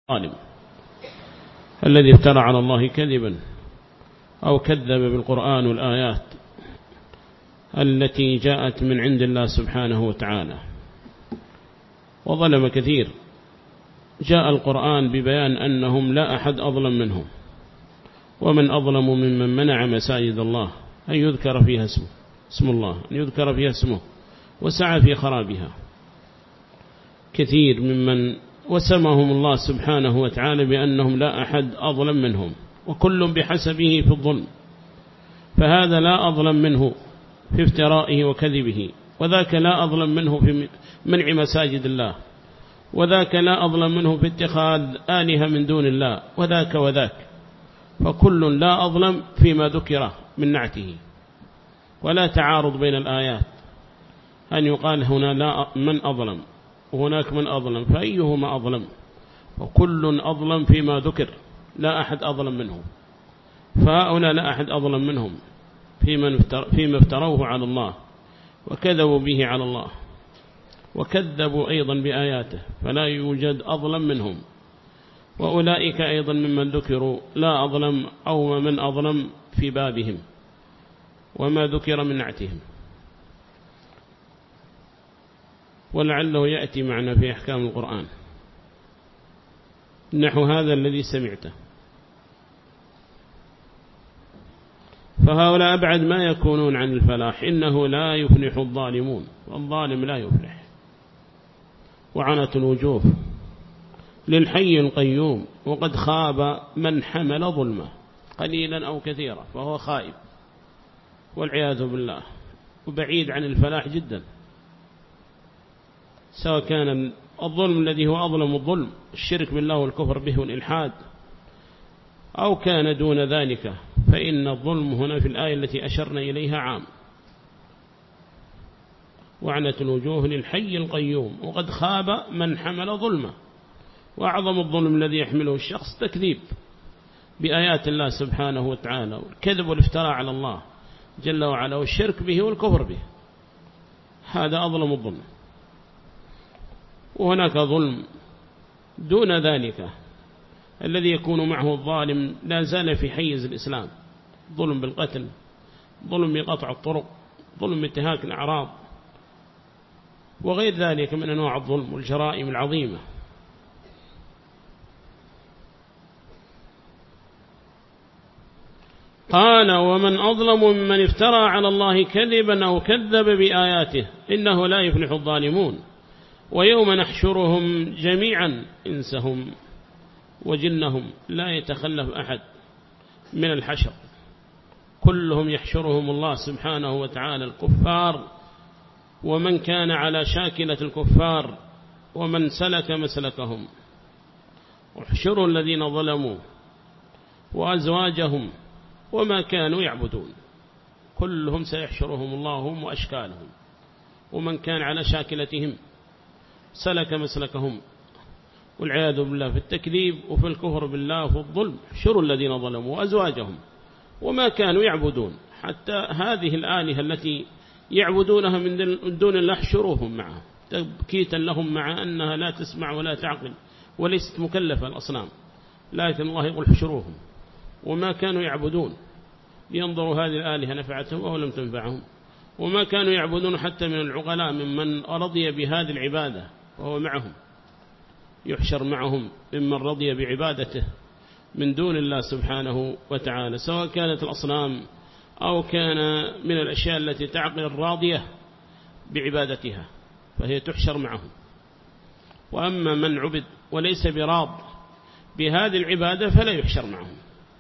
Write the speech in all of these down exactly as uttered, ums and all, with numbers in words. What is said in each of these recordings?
ظالم الذي افترى على الله كذبا أو كذب بالقرآن والآيات التي جاءت من عند الله سبحانه وتعالى وظلم كثير. جاء القرآن ببيان أنهم لا أحد أظلم منهم، ومن أظلم ممن منع مساجد الله أن يذكر فيها اسمه اسم الله أن يذكر فيها اسمه وسعى في خرابها. كثير ممن وسمهم الله سبحانه وتعالى بأنهم لا أحد أظلم منهم، وكل بحسبه في الظلم، فهذا لا أظلم منه في افترائه وكذبه، وذاك لا أظلم منه في منع مساجد الله، وذاك لا أظلم منه في اتخاذ آلهة من دون الله، وذاك وذاك، فكل لا أظلم فيما ذكره من نعته. ولا تعارض بين الآيات أن يقال هنا لا من أظلم وهناك من أظلم، فأيهما أظلم؟ وكل أظلم فيما ذكر، لا أحد أظلم منه. فهؤلاء لا أحد أظلم منهم فيما افتروه على الله وكذبوا به على الله وكذبوا أيضا بآياته، فلا يوجد أظلم منهم. وأولئك أيضا ممن ذكروا لا أظلم أو من أظلم في بابهم وما ذكر من نعتهم. ولعله يأتي معنا في أحكام القرآن نحو هذا الذي سمعته. فهؤلاء أبعد ما يكونون عن الفلاح، إنه لا يفلح الظالمون، والظالم لا يفلح. وعنت الوجوه للحي القيوم وقد خاب من حمل ظلمه، قليلا أو كثيرا فهو خائب والعياذ بالله، وبعيد عن الفلاح جدا، سواء كان الظلم الذي هو أظلم الظلم الشرك بالله والكفر به والإلحاد، أو كان دون ذلك، فإن الظلم هنا في الآية التي أشرنا إليها عام. وعنت الوجوه للحي القيوم وقد خاب من حمل ظلمه. وأعظم الظلم الذي يحمله الشخص تكذيب بآيات الله سبحانه وتعالى، والكذب والافتراء على الله جل وعلا، والشرك به والكفر به، هذا أظلم الظلم. وهناك ظلم دون ذلك الذي يكون معه الظالم لا زال في حيز الإسلام، ظلم بالقتل، ظلم بقطع الطرق، ظلم بانتهاك الأعراض، وغير ذلك من أنواع الظلم والجرائم العظيمة. قال ومن أظلم ممن افترى على الله كذبا أو كذب بآياته إنه لا يفلح الظالمون. ويوم نحشرهم جميعا إنسهم وجنهم لا يتخلف أحد من الحشر، كلهم يحشرهم الله سبحانه وتعالى، الكفار ومن كان على شاكلة الكفار ومن سلك مسلكهم، واحشروا الذين ظلموا وأزواجهم وما كانوا يعبدون، كلهم سيحشرهم الله هم وأشكالهم، ومن كان على شاكلتهم سلك مسلكهم، والعياذ بالله في التكذيب وفي الكفر بالله وفي الظلم. احشروا الذين ظلموا وأزواجهم وما كانوا يعبدون، حتى هذه الآلهة التي يعبدونها من دون الله احشروهم معها تبكيتا لهم، مع أنها لا تسمع ولا تعقل وليست مكلفة الأصنام، لكن الله يقول احشروهم وما كانوا يعبدون، لينظروا هذه الآلهة نفعتهم أو لم تنفعهم. وما كانوا يعبدون حتى من العقلاء ممن رضي بهذه العبادة وهو معهم، يحشر معهم ممن رضي بعبادته من دون الله سبحانه وتعالى، سواء كانت الأصنام أو كان من الأشياء التي تعقل الراضية بعبادتها، فهي تحشر معهم. وأما من عبد وليس براض بهذه العبادة فلا يحشر معهم.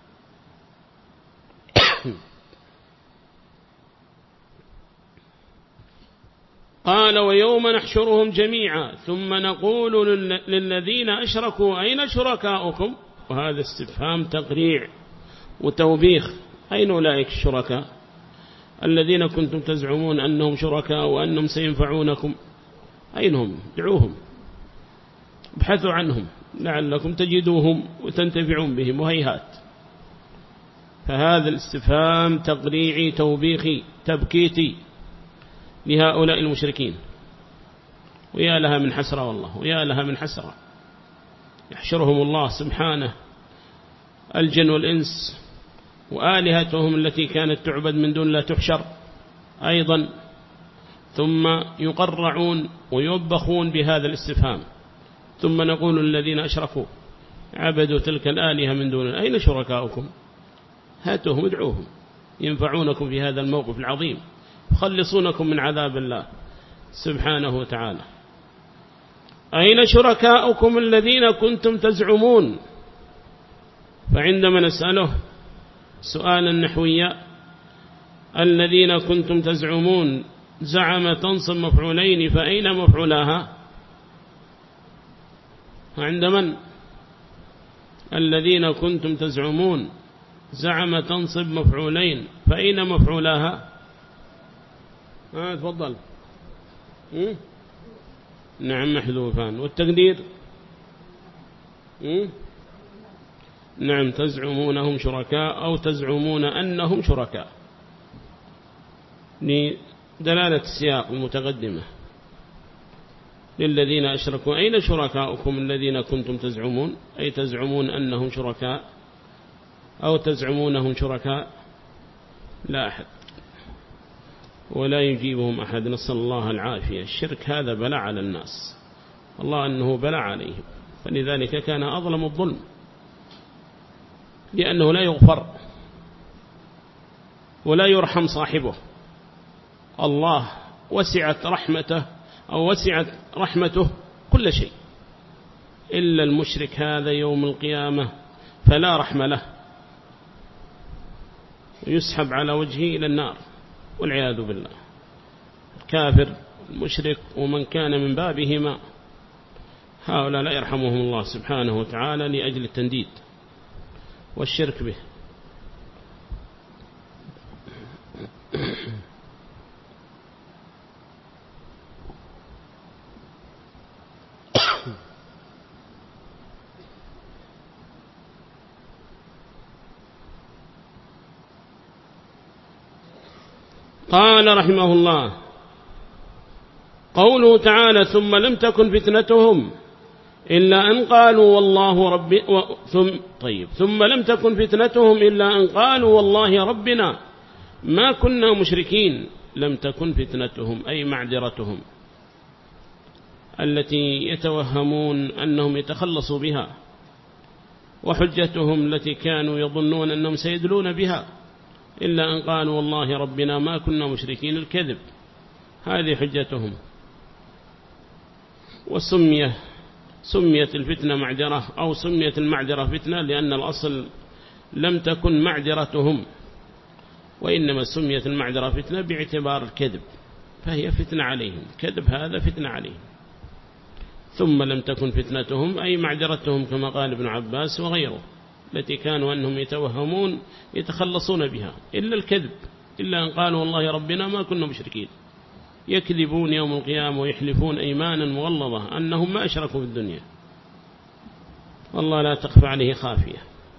قال ويوم نحشرهم جميعا ثم نقول للذين أشركوا أين شركاؤكم، وهذا استفهام تقريع وتوبيخ، أين أولئك الشركاء الذين كنتم تزعمون أنهم شركاء وأنهم سينفعونكم، أينهم؟ دعوهم، ابحثوا عنهم لعلكم تجدوهم وتنتفعون بهم، وهيهات. فهذا الاستفهام تقريعي توبيخي تبكيتي لهؤلاء المشركين، ويا لها من حسرة والله، ويا لها من حسرة. يحشرهم الله سبحانه الجن والإنس وآلهتهم التي كانت تعبد من دون لا تحشر أيضا، ثم يقرعون ويوبخون بهذا الاستفهام، ثم نقول الذين أشركوا عبدوا تلك الآلهة من دون أين شركاؤكم؟ هاتوهم ادعوهم ينفعونكم في هذا الموقف العظيم، يخلصونكم من عذاب الله سبحانه وتعالى. أين شركاؤكم الذين كنتم تزعمون؟ فعندما نسأله سؤالا نحويا الذين كنتم تزعمون زعم تنصب مفعولين، فأين مفعولاها؟ عند من؟ الذين كنتم تزعمون زعم تنصب مفعولين، فأين مفعولاها؟ آه تفضل. م? نعم محذوفان. والتقدير؟ م? نعم تزعمونهم شركاء أو تزعمون أنهم شركاء، لدلالة السياق المتقدمة للذين أشركوا. أين شركاؤكم الذين كنتم تزعمون؟ أي تزعمون أنهم شركاء أو تزعمونهم شركاء؟ لا أحد ولا يجيبهم أحد، نسأل الله العافية. الشرك هذا بلاء على الناس، الله أنه بلاء عليهم، فلذلك كان أظلم الظلم، لأنه لا يغفر ولا يرحم صاحبه. الله وسعت رحمته أو وسعت رحمته كل شيء، إلا المشرك هذا يوم القيامة فلا رحمة له، يسحب على وجهه إلى النار والعياذ بالله. الكافر المشرك ومن كان من بابهما هؤلاء لا يرحمهم الله سبحانه وتعالى لأجل التنديد والشرك به. قال رحمه الله قوله تعالى ثم لم تكن فتنتهم إلا أن قالوا والله ربي و... ثم... طيب ثم لم تكن فتنتهم إلا أن قالوا والله ربنا ما كنا مشركين. لم تكن فتنتهم أي معذرتهم التي يتوهمون أنهم يتخلصوا بها، وحجتهم التي كانوا يظنون أنهم سيدلون بها، إلا أن قالوا والله ربنا ما كنا مشركين، الكذب، هذه حجتهم. وسمية سميت الفتنة معذرة أو سميت المعذرة فتنة لأن الأصل لم تكن معذرتهم، وإنما سميت المعذرة فتنة باعتبار الكذب، فهي فتنة عليهم، كذب هذا فتنة عليهم. ثم لم تكن فتنتهم أي معذرتهم كما قال ابن عباس وغيره التي كانوا أنهم يتوهمون يتخلصون بها، إلا الكذب، إلا أن قالوا والله ربنا ما كنا مشركين، يكذبون يوم القيامة ويحلفون أيمانا مغلظة أنهم ما أشركوا في الدنيا، والله لا تخفى عليه خافية.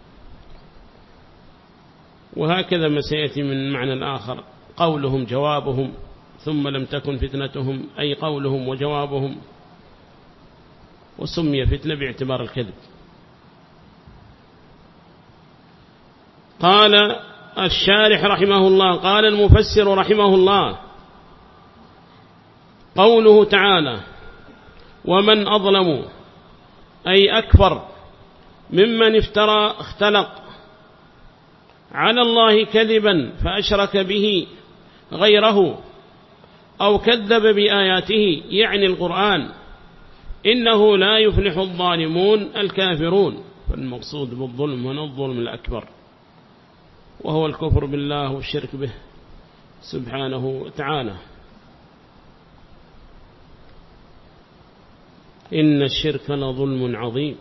وهكذا ما سيأتي من معنى الآخر قولهم جوابهم ثم لم تكن فتنتهم أي قولهم وجوابهم، وسمي فتنة باعتبار الكذب. قال الشارح رحمه الله قال المفسر رحمه الله قوله تعالى ومن أظلم أي أكبر ممن افترى اختلق على الله كذبا فأشرك به غيره أو كذب بآياته يعني القرآن، إنه لا يفلح الظالمون الكافرون. فالمقصود بالظلم هنا الظلم الأكبر، وهو الكفر بالله والشرك به سبحانه وتعالى. إن الشرك لظلم عظيم،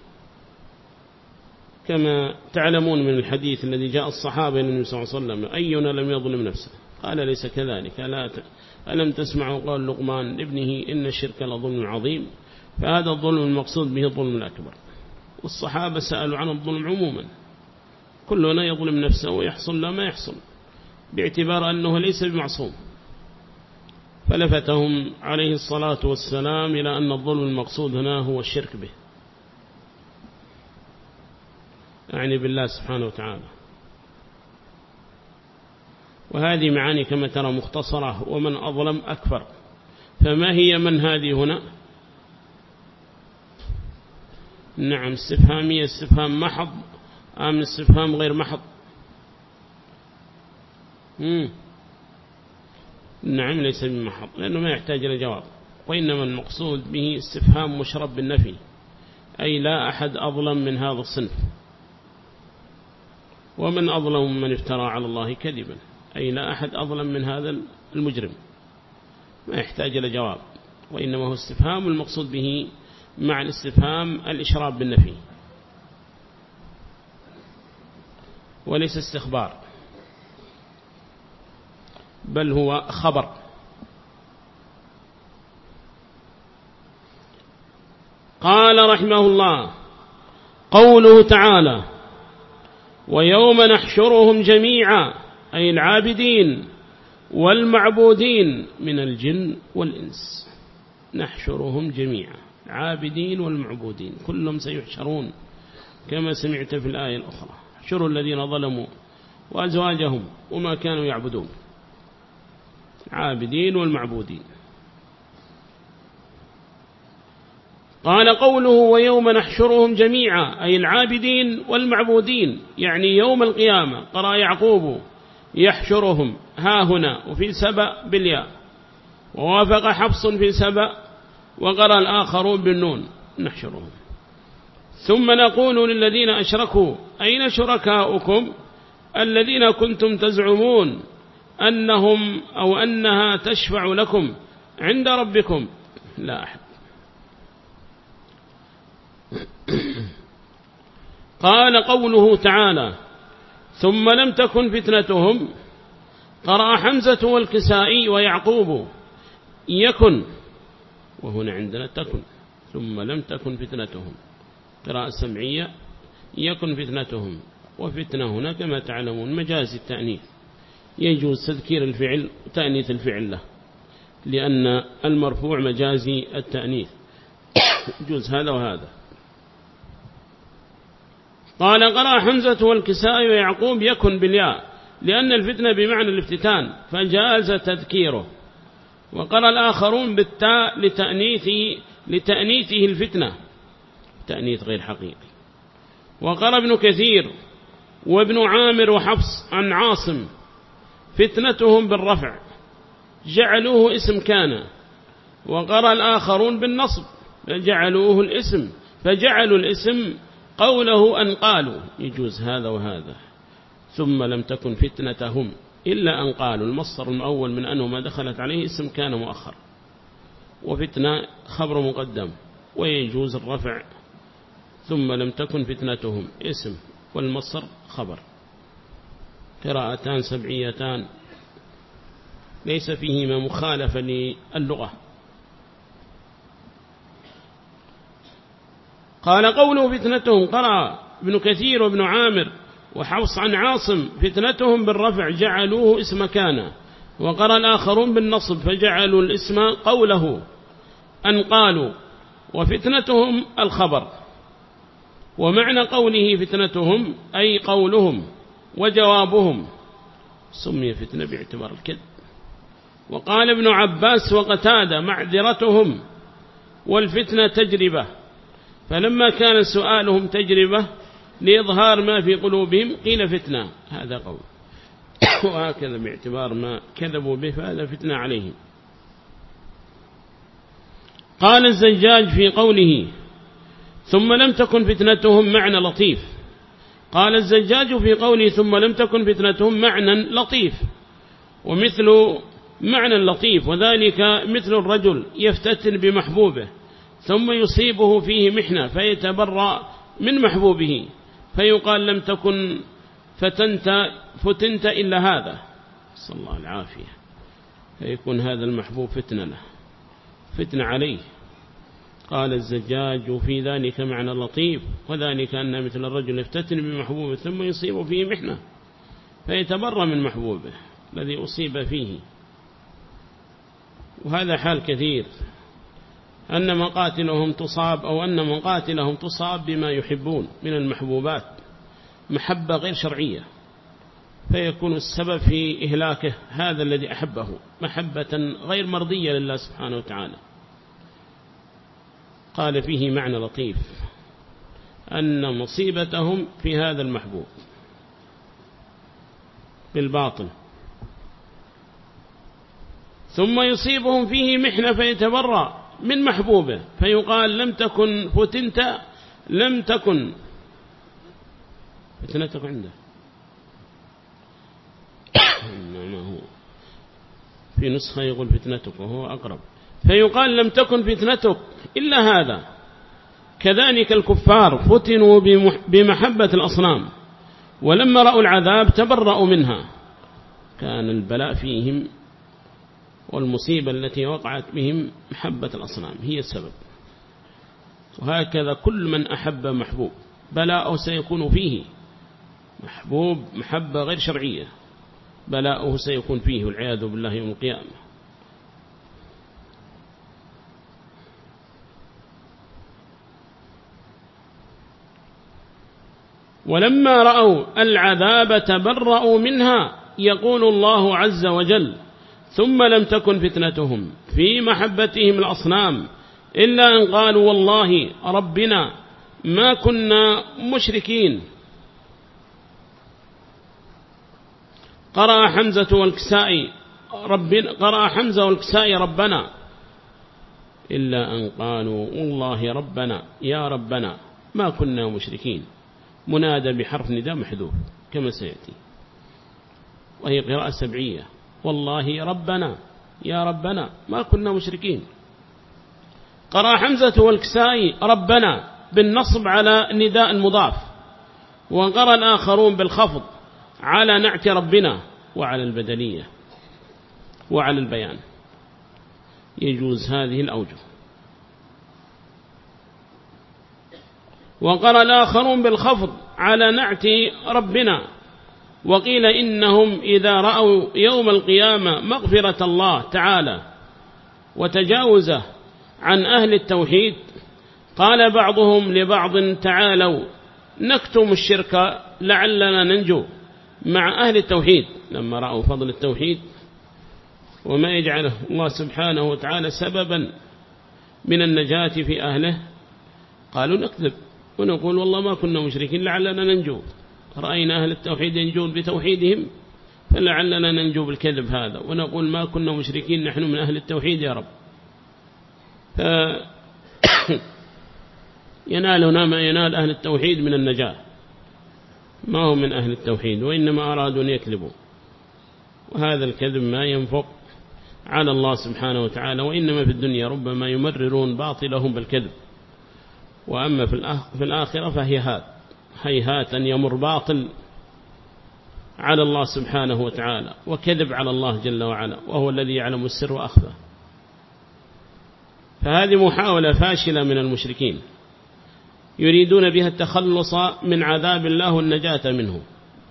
كما تعلمون من الحديث الذي جاء الصحابة النبي صلى الله عليه وسلم أينا لم يظلم نفسه؟ قال ليس كذلك، ألا ألم تسمعوا قول لقمان لابنه إن الشرك لظلم عظيم؟ فهذا الظلم المقصود به الظلم الأكبر. والصحابة سألوا عن الظلم عموما، كلنا يظلم نفسه ويحصل لا ما يحصل باعتبار أنه ليس بمعصوم، فلفتهم عليه الصلاة والسلام إلى أن الظلم المقصود هنا هو الشرك به. أعني بالله سبحانه وتعالى. وهذه معاني كما ترى مختصرة، ومن أظلم أكثر. فما هي من هذه هنا؟ نعم استفهامية، استفهام محض أم استفهام غير محض؟ مم. نعم ليس بمحض، لأنه ما يحتاج إلى جواب، وإنما المقصود به استفهام مشرب بالنفي، أي لا أحد أظلم من هذا الصنف. ومن أظلم من افترى على الله كذبا، أي لا أحد أظلم من هذا المجرم، ما يحتاج إلى جواب، وإنما هو استفهام المقصود به مع الاستفهام الإشراب بالنفي وليس استخبار، بل هو خبر. قال رحمه الله: قوله تعالى: ويوم نحشرهم جميعا، أي العابدين والمعبودين من الجن والإنس. نحشرهم جميعا، العابدين والمعبودين كلهم سيحشرون كما سمعت في الآية الأخرى: احشروا الذين ظلموا وأزواجهم وما كانوا يعبدون، عابدين والمعبودين. قال قوله: ويوم نحشرهم جميعا، أي العابدين والمعبودين، يعني يوم القيامة. قرأ يعقوب: يحشرهم ها هنا، وفي سبأ بالياء، ووافق حفص في سبأ، وقرأ الآخرون بالنون: نحشرهم. ثم نقول للذين أشركوا: أين شركاؤكم الذين كنتم تزعمون أنهم أو أنها تشفع لكم عند ربكم؟ لا أحد. قال قوله تعالى: ثم لم تكن فتنتهم. قرأ حمزة والكسائي ويعقوب: يكن، وهنا عندنا تكن. ثم لم تكن فتنتهم، قراءة سمعية: يكن فتنتهم. وفتنة هنا كما تعلمون مجاز التأنيث، يجوز تذكير الفعل وتأنيث الفعل له، لأن المرفوع مجازي التأنيث، يجوز هذا وهذا. قال: قرأ حمزة والكسائي ويعقوب: يكن بالياء، لأن الفتنة بمعنى الافتتان فجاز تذكيره. وقرأ الآخرون بالتاء لتأنيثه, لتأنيثه الفتنة، تأنيث غير حقيقي. وقرأ ابن كثير وابن عامر وحفص عن عاصم: فتنتهم بالرفع، جعلوه اسم كان. وقرأ الآخرون بالنصب، فجعلوه الاسم، فجعلوا الاسم قوله أن قالوا، يجوز هذا وهذا. ثم لم تكن فتنتهم إلا أن قالوا، المصدر المؤول من أنه ما دخلت عليه اسم كان مؤخر، وفتنة خبر مقدم، ويجوز الرفع. ثم لم تكن فتنتهم اسم، والمصدر خبر. قراءتان سبعيتان ليس فيهما مخالفة للغة. قال قوله فتنتهم: قرأ ابن كثير وابن عامر وحفص عن عاصم: فتنتهم بالرفع، جعلوه اسم كان. وقرأ الآخرون بالنصب، فجعلوا الاسم قوله أن قالوا. وفتنتهم الخبر. ومعنى قوله فتنتهم أي قولهم وجوابهم، سمي فتنة باعتبار الكذب. وقال ابن عباس وقتادة: معذرتهم، والفتنة تجربة، فلما كان سؤالهم تجربة لإظهار ما في قلوبهم قيل فتنة، هذا قول. وهكذا باعتبار ما كذبوا به فهذا فتنة عليهم. قال الزجاج في قوله: ثم لم تكن فتنتهم معنى لطيف. قال الزجاج في قوله: ثم لم تكن فتنتهم معنى لطيف، ومثل معنى لطيف، وذلك مثل الرجل يفتتن بمحبوبه ثم يصيبه فيه محنة فيتبرأ من محبوبه، فيقال: لم تكن فتنت, فتنت إلا هذا، صلى الله العافية، فيكون هذا المحبوب فتنة له، فتنة عليه. قال الزجاج: في ذلك معنى لطيف، وذلك أن مثل الرجل يفتتن بمحبوبه ثم يصيب فيه محنة فيتبرأ من محبوبه الذي أصيب فيه. وهذا حال كثير، أن مقاتلهم تصاب، أو أن مقاتلهم تصاب بما يحبون من المحبوبات، محبة غير شرعية، فيكون السبب في إهلاكه هذا الذي أحبه محبة غير مرضية لله سبحانه وتعالى. قال فيه معنى لطيف أن مصيبتهم في هذا المحبوب بالباطل، ثم يصيبهم فيه محنة فيتبرأ من محبوبه، فيقال لم تكن فتنت لم تكن فتنتك عنده في نسخة يقول فتنتك وهو أقرب، فيقال لم تكن فتنتك إلا هذا. كذلك الكفار فتنوا بمحبة الأصنام، ولما رأوا العذاب تبرأوا منها، كان البلاء فيهم والمصيبة التي وقعت بهم محبة الأصنام هي السبب. وهكذا كل من أحب محبوب بلاءه سيكون فيه، محبوب محبة غير شرعية بلاءه سيكون فيه والعياذ بالله يوم القيامة. ولما رأوا العذاب تبرأوا منها، يقول الله عز وجل: ثم لم تكن فتنتهم في محبتهم الأصنام إلا أن قالوا والله ربنا ما كنا مشركين. قرأ حمزة والكسائي ربنا قرأ حمزة والكسائي ربنا إلا أن قالوا والله ربنا يا ربنا ما كنا مشركين، منادى بحرف نداء محذوف كما سيأتي، وهي قراءة سبعية، والله ربنا يا ربنا ما كنا مشركين. قرأ حمزة والكسائي ربنا بالنصب على نداء مضاف، وقرأ الآخرون بالخفض على نعت ربنا وعلى البدلية وعلى البيان، يجوز هذه الأوجه. وقرأ الآخرون بالخفض على نعت ربنا، وقيل إنهم إذا رأوا يوم القيامة مغفرة الله تعالى وتجاوزه عن أهل التوحيد، قال بعضهم لبعض تعالوا نكتم الشرك لعلنا ننجو مع أهل التوحيد. لما رأوا فضل التوحيد وما يجعله الله سبحانه وتعالى سببا من النجاة في أهله، قالوا نكذب ونقول والله ما كنا مشركين لعلنا ننجو، رأينا أهل التوحيد ينجون بتوحيدهم فلعلنا ننجو بالكذب هذا، ونقول ما كنا مشركين نحن من أهل التوحيد يا رب. ينالنا ما ينال أهل التوحيد من النجاة، ما هو من أهل التوحيد، وإنما أرادوا أن يكذبوا، وهذا الكذب ما ينفق على الله سبحانه وتعالى، وإنما في الدنيا ربما يمررون باطلهم بالكذب، وأما في الآخرة فهي هات هيهات أن يمر باطل على الله سبحانه وتعالى وكذب على الله جل وعلا، وهو الذي يعلم السر وأخفى. فهذه محاولة فاشلة من المشركين يريدون بها التخلص من عذاب الله والنجاة منه،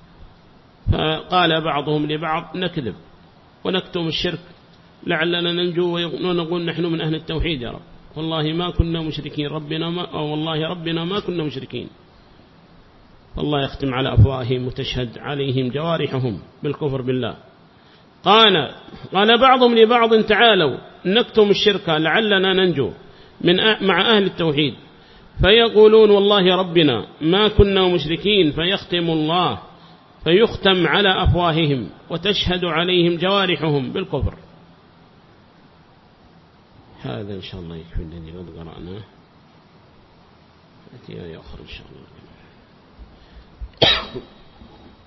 فقال بعضهم لبعض نكذب ونكتم الشرك لعلنا ننجو ونقول نحن من أهل التوحيد يا رب، والله ما كنا مشركين ربنا ما أو والله ربنا ما كنا مشركين. والله يختم على أفواههم وتشهد عليهم جوارحهم بالكفر بالله. قال قال بعضهم لبعض تعالوا نكتم الشرك لعلنا ننجو من مع أهل التوحيد، فيقولون والله ربنا ما كنا مشركين، فيختم الله فيختم على أفواههم وتشهد عليهم جوارحهم بالكفر. هذا إن شاء الله يكفي الذي قد قرأناه، أتي آية أخرى إن شاء الله.